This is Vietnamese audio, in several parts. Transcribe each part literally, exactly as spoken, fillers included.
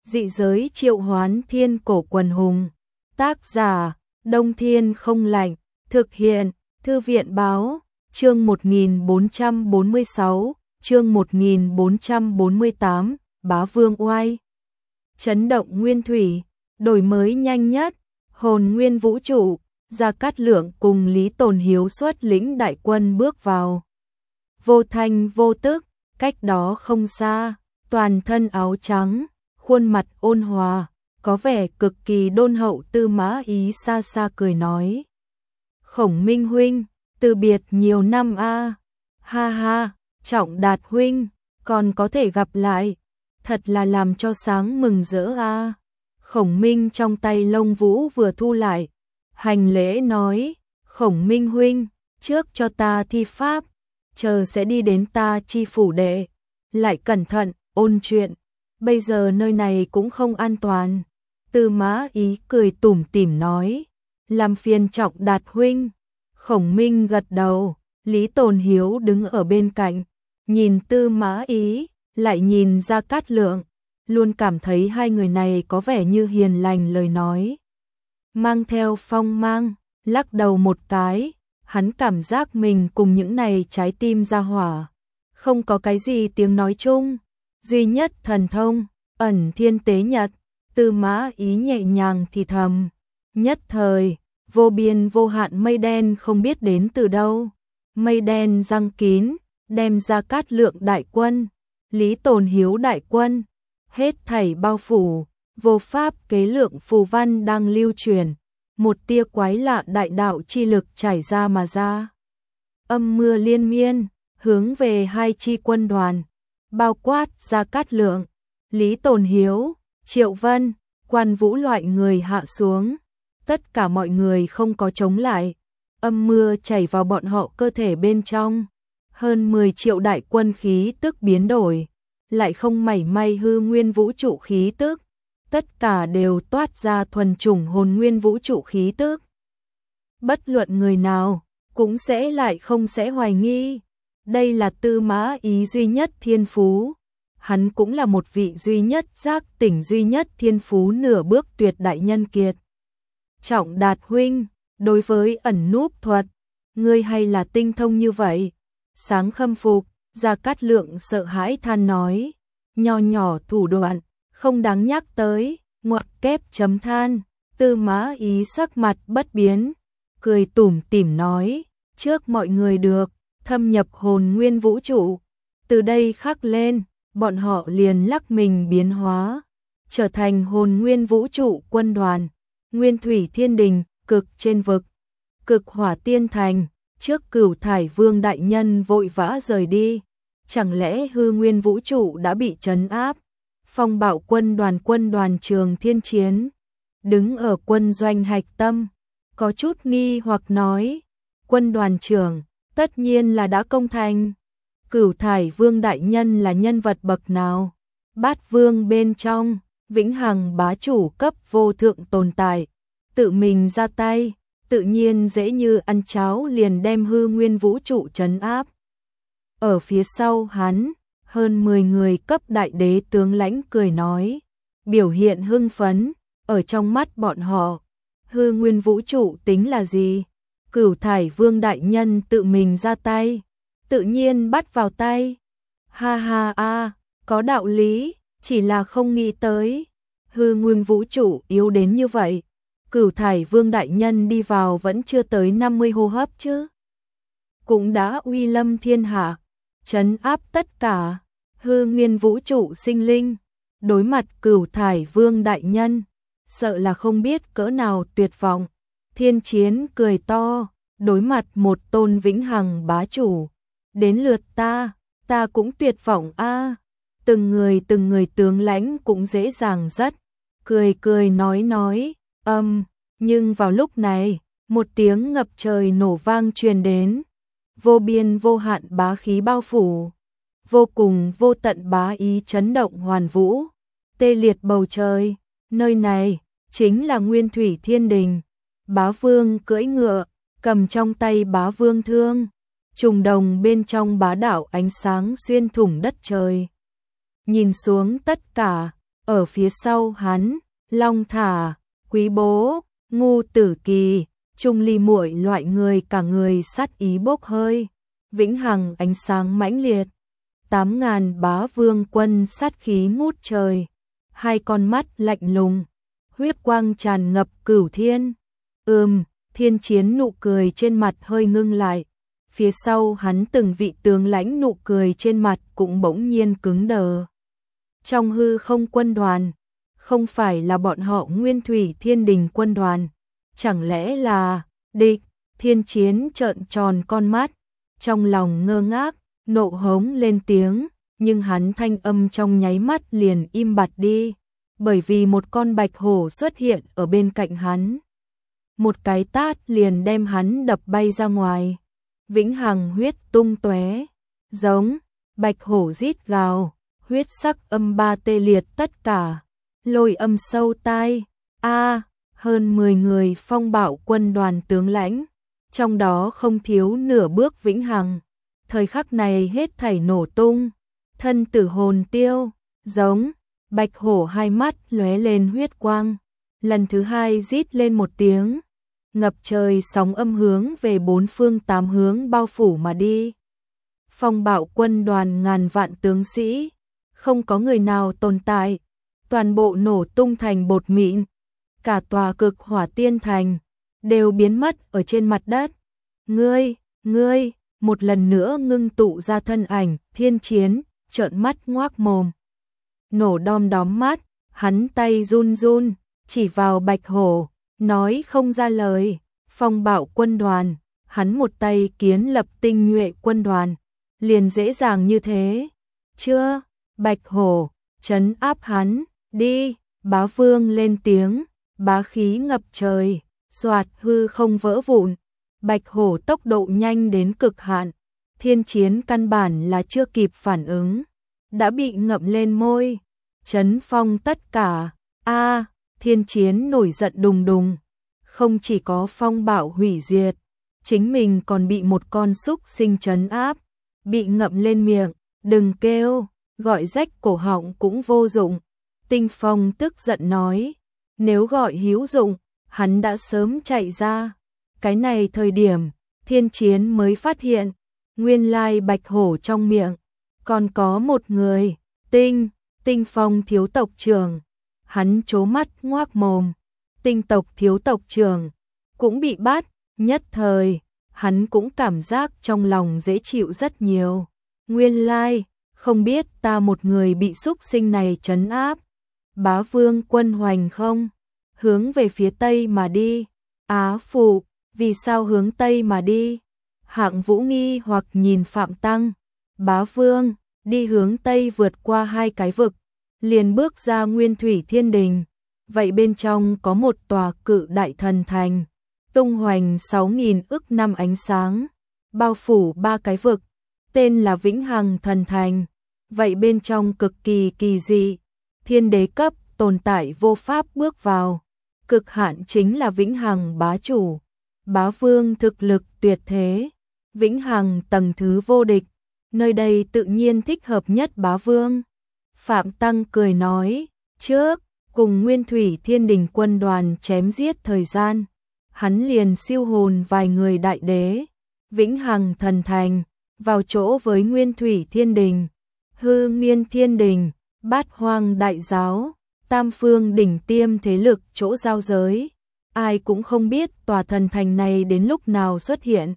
Dị giới triệu hoán thiên cổ quần hùng. Tác giả, Đông Thiên không lạnh. Thực hiện, Thư viện báo, chương một nghìn bốn trăm bốn mươi sáu, chương một nghìn bốn trăm bốn mươi tám, Bá Vương oai. Chấn động nguyên thủy, đổi mới nhanh nhất, hồn nguyên vũ trụ, Gia Cát Lượng cùng Lý Tồn Hiếu xuất lĩnh đại quân bước vào. Vô thanh vô tức, cách đó không xa, toàn thân áo trắng, khuôn mặt ôn hòa, có vẻ cực kỳ đôn hậu Tư Mã Ý xa xa cười nói. Khổng Minh huynh, từ biệt nhiều năm a. Ha ha, Trọng Đạt huynh, còn có thể gặp lại, thật là làm cho sáng mừng rỡ a. Khổng Minh trong tay lông vũ vừa thu lại, hành lễ nói, Khổng Minh huynh, trước cho ta thi pháp, chờ sẽ đi đến ta chi phủ đệ, lại cẩn thận, ôn chuyện, bây giờ nơi này cũng không an toàn. Tư Mã Ý cười tủm tỉm nói, làm phiền Trọng Đạt huynh. Khổng Minh gật đầu, Lý Tồn Hiếu đứng ở bên cạnh, nhìn Tư Mã Ý, lại nhìn Gia Cát Lượng, luôn cảm thấy hai người này có vẻ như hiền lành lời nói. Mang theo phong mang, lắc đầu một cái, hắn cảm giác mình cùng những này trái tim ra hỏa. Không có cái gì tiếng nói chung, duy nhất thần thông, ẩn thiên tế nhật, Tư Mã Ý nhẹ nhàng thì thầm. Nhất thời, vô biên vô hạn mây đen không biết đến từ đâu. Mây đen giăng kín, đem Gia Cát Lượng đại quân, Lý Tồn Hiếu đại quân, hết thảy bao phủ, vô pháp kế lượng phù văn đang lưu truyền, một tia quái lạ đại đạo chi lực chảy ra mà ra. Âm mưa liên miên, hướng về hai chi quân đoàn, bao quát Gia Cát Lượng, Lý Tồn Hiếu, Triệu Vân, Quan Vũ loại người hạ xuống. Tất cả mọi người không có chống lại, âm mưa chảy vào bọn họ cơ thể bên trong. Hơn mười triệu đại quân khí tức biến đổi, lại không mảy may hư nguyên vũ trụ khí tức, tất cả đều toát ra thuần chủng hồn nguyên vũ trụ khí tức. Bất luận người nào, cũng sẽ lại không sẽ hoài nghi, đây là Tư Mã Ý duy nhất thiên phú. Hắn cũng là một vị duy nhất giác tỉnh duy nhất thiên phú nửa bước tuyệt đại nhân kiệt. Trọng Đạt huynh, đối với ẩn núp thuật, ngươi hay là tinh thông như vậy? Sáng khâm phục, Gia Cát Lượng sợ hãi than nói, nho nhỏ thủ đoạn, không đáng nhắc tới, ngoặc kép chấm than. Tư Mã Ý sắc mặt bất biến, cười tủm tỉm nói, trước mọi người được, thâm nhập hồn nguyên vũ trụ, từ đây khắc lên, bọn họ liền lắc mình biến hóa, trở thành hồn nguyên vũ trụ quân đoàn. Nguyên thủy thiên đình, cực trên vực, cực hỏa tiên thành, trước Cửu Thải Vương đại nhân vội vã rời đi, chẳng lẽ hư nguyên vũ trụ đã bị trấn áp? Phong Bạo quân đoàn quân đoàn Trường Thiên Chiến, đứng ở quân doanh hạch tâm, có chút nghi hoặc nói, quân đoàn trưởng, tất nhiên là đã công thành. Cửu Thải Vương đại nhân là nhân vật bậc nào? Bát Vương bên trong, vĩnh hằng bá chủ cấp vô thượng tồn tại, tự mình ra tay, tự nhiên dễ như ăn cháo liền đem hư nguyên vũ trụ trấn áp. Ở phía sau hắn, hơn mười người cấp đại đế tướng lãnh cười nói, biểu hiện hưng phấn, ở trong mắt bọn họ, hư nguyên vũ trụ tính là gì? Cửu Thải Vương đại nhân tự mình ra tay, tự nhiên bắt vào tay. Ha ha a, có đạo lý, chỉ là không nghĩ tới, hư nguyên vũ trụ yếu đến như vậy. Cửu Thải Vương đại nhân đi vào vẫn chưa tới năm mươi hô hấp chứ. Cũng đã uy lâm thiên hạ, trấn áp tất cả, hư nguyên vũ trụ sinh linh. Đối mặt Cửu Thải Vương đại nhân, sợ là không biết cỡ nào tuyệt vọng. Thiên Chiến cười to, đối mặt một tôn vĩnh hằng bá chủ. Đến lượt ta, ta cũng tuyệt vọng a. Từng người từng người tướng lãnh cũng dễ dàng rất, cười cười nói nói, âm, nhưng vào lúc này, một tiếng ngập trời nổ vang truyền đến, vô biên vô hạn bá khí bao phủ, vô cùng vô tận bá ý chấn động hoàn vũ, tê liệt bầu trời, nơi này, chính là Nguyên Thủy Thiên Đình, Bá Vương cưỡi ngựa, cầm trong tay Bá Vương thương, trùng đồng bên trong bá đạo ánh sáng xuyên thủng đất trời. Nhìn xuống tất cả, ở phía sau hắn, Long Thả, Quý Bố, Ngu Tử Kỳ, Trung Ly Muội loại người cả người sát ý bốc hơi, vĩnh hằng ánh sáng mãnh liệt. Tám ngàn bá vương quân sát khí ngút trời, hai con mắt lạnh lùng, huyết quang tràn ngập cửu thiên. Ừm, Thiên Chiến nụ cười trên mặt hơi ngưng lại, phía sau hắn từng vị tướng lãnh nụ cười trên mặt cũng bỗng nhiên cứng đờ. Trong hư không quân đoàn, không phải là bọn họ Nguyên Thủy Thiên Đình quân đoàn, chẳng lẽ là địch? Thiên Chiến trợn tròn con mắt, trong lòng ngơ ngác, nộ hống lên tiếng, nhưng hắn thanh âm trong nháy mắt liền im bặt đi, bởi vì một con bạch hổ xuất hiện ở bên cạnh hắn. Một cái tát liền đem hắn đập bay ra ngoài, vĩnh hằng huyết tung tóe, giống, bạch hổ rít gào, huyết sắc âm ba tê liệt tất cả, lôi âm sâu tai, a hơn mười người phong bạo quân đoàn tướng lãnh, trong đó không thiếu nửa bước vĩnh hằng. Thời khắc này hết thảy nổ tung, thân tử hồn tiêu, giống, bạch hổ hai mắt lóe lên huyết quang, lần thứ hai rít lên một tiếng, ngập trời sóng âm hướng về bốn phương tám hướng bao phủ mà đi. Phong bạo quân đoàn ngàn vạn tướng sĩ, không có người nào tồn tại, toàn bộ nổ tung thành bột mịn, cả tòa cực hỏa tiên thành đều biến mất ở trên mặt đất. Ngươi, ngươi, một lần nữa ngưng tụ ra thân ảnh, Thiên Chiến, trợn mắt ngoác mồm. Nổ đom đóm mắt, hắn tay run run, chỉ vào bạch hổ, nói không ra lời. Phong bạo quân đoàn, hắn một tay kiến lập tinh nhuệ quân đoàn, liền dễ dàng như thế. Chưa, bạch hổ, trấn áp hắn, đi, bá vương lên tiếng, bá khí ngập trời, soạt hư không vỡ vụn. Bạch hổ tốc độ nhanh đến cực hạn, Thiên Chiến căn bản là chưa kịp phản ứng, đã bị ngậm lên môi, chấn phong tất cả. A, Thiên Chiến nổi giận đùng đùng, không chỉ có phong bạo hủy diệt, chính mình còn bị một con súc sinh trấn áp, bị ngậm lên miệng, đừng kêu, gọi rách cổ họng cũng vô dụng. Tinh Phong tức giận nói, nếu gọi hữu dụng, hắn đã sớm chạy ra. Cái này thời điểm, Thiên Chiến mới phát hiện, nguyên lai bạch hổ trong miệng, còn có một người, Tinh, Tinh Phong thiếu tộc trưởng. Hắn trố mắt ngoác mồm, Tinh tộc thiếu tộc trưởng, cũng bị bắt, nhất thời, hắn cũng cảm giác trong lòng dễ chịu rất nhiều. Nguyên lai, không biết ta một người bị súc sinh này trấn áp. Bá vương quân hoành không, hướng về phía tây mà đi. Á phụ, vì sao hướng tây mà đi? Hạng Vũ nghi hoặc nhìn Phạm Tăng. Bá vương, đi hướng tây vượt qua hai cái vực, liền bước ra Nguyên Thủy Thiên Đình. Vậy bên trong có một tòa cự đại thần thành, tung hoành sáu nghìn ức năm ánh sáng, bao phủ ba cái vực, tên là Vĩnh Hằng Thần Thành. Vậy bên trong cực kỳ kỳ dị, thiên đế cấp tồn tại vô pháp bước vào, cực hạn chính là Vĩnh Hằng bá chủ. Bá vương thực lực tuyệt thế, Vĩnh Hằng tầng thứ vô địch, nơi đây tự nhiên thích hợp nhất bá vương. Phạm Tăng cười nói, trước, cùng Nguyên Thủy Thiên Đình quân đoàn chém giết thời gian, hắn liền siêu hồn vài người đại đế, Vĩnh Hằng Thần Thành, vào chỗ với Nguyên Thủy Thiên Đình, Hư Nguyên Thiên Đình, Bát Hoang Đại Giáo, Tam Phương đỉnh tiêm thế lực chỗ giao giới. Ai cũng không biết tòa thần thành này đến lúc nào xuất hiện.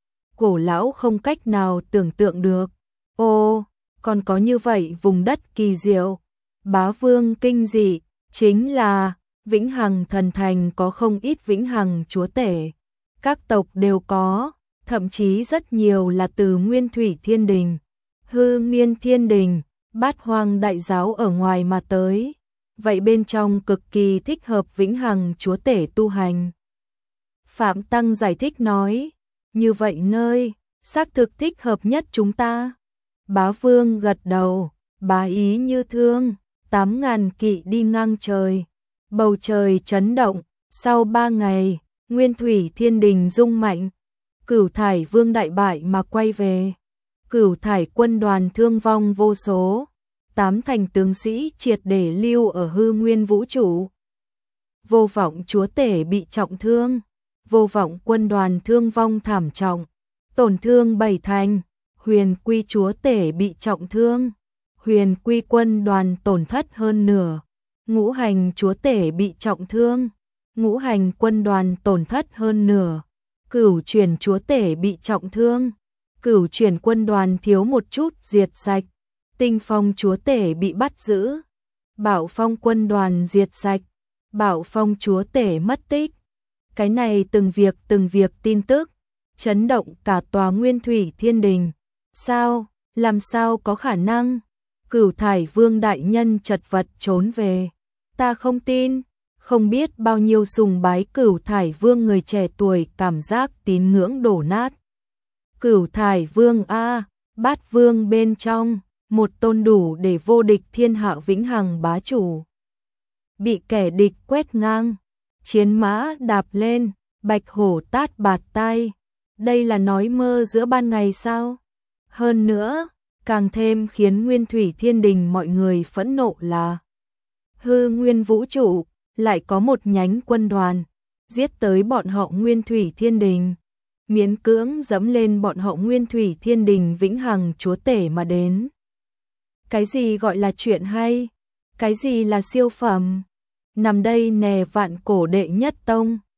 Cổ lão không cách nào tưởng tượng được. Ô, còn có như vậy vùng đất kỳ diệu. Bá vương kinh dị, chính là Vĩnh Hằng Thần Thành có không ít Vĩnh Hằng chúa tể. Các tộc đều có, thậm chí rất nhiều là từ Nguyên Thủy Thiên Đình, Hư Nguyên Thiên Đình, Bát Hoang Đại Giáo ở ngoài mà tới. Vậy bên trong cực kỳ thích hợp Vĩnh Hằng chúa tể tu hành. Phạm Tăng giải thích nói, như vậy nơi, xác thực thích hợp nhất chúng ta. Bá vương gật đầu, bá ý như thương, tám ngàn kỵ đi ngang trời, bầu trời chấn động, sau ba ngày, Nguyên Thủy Thiên Đình rung mạnh, Cửu Thải Vương đại bại mà quay về, Cửu Thải quân đoàn thương vong vô số, tám thành tướng sĩ triệt để lưu ở hư nguyên vũ trụ. Vô vọng chúa tể bị trọng thương, vô vọng quân đoàn thương vong thảm trọng, tổn thương bảy thành, huyền quy chúa tể bị trọng thương, huyền quy quân đoàn tổn thất hơn nửa, ngũ hành chúa tể bị trọng thương, ngũ hành quân đoàn tổn thất hơn nửa, cửu chuyển chúa tể bị trọng thương, cửu chuyển quân đoàn thiếu một chút diệt sạch, tinh phong chúa tể bị bắt giữ, bảo phong quân đoàn diệt sạch, bảo phong chúa tể mất tích. Cái này từng việc từng việc tin tức, chấn động cả tòa Nguyên Thủy Thiên Đình. Sao, làm sao có khả năng? Cửu Thải Vương đại nhân chật vật trốn về. Ta không tin, không biết bao nhiêu sùng bái Cửu Thải Vương người trẻ tuổi cảm giác tín ngưỡng đổ nát. Cửu Thải Vương a, Bát Vương bên trong, một tôn đủ để vô địch thiên hạ vĩnh hằng bá chủ. Bị kẻ địch quét ngang, chiến mã đạp lên, bạch hổ tát bạt tai. Đây là nói mơ giữa ban ngày sao? Hơn nữa, càng thêm khiến Nguyên Thủy Thiên Đình mọi người phẫn nộ là hư nguyên vũ trụ lại có một nhánh quân đoàn giết tới bọn họ Nguyên Thủy Thiên Đình, miễn cưỡng dẫm lên bọn họ Nguyên Thủy Thiên Đình vĩnh hằng chúa tể mà đến. Cái gì gọi là chuyện hay? Cái gì là siêu phẩm? Nằm đây nè vạn cổ đệ nhất tông.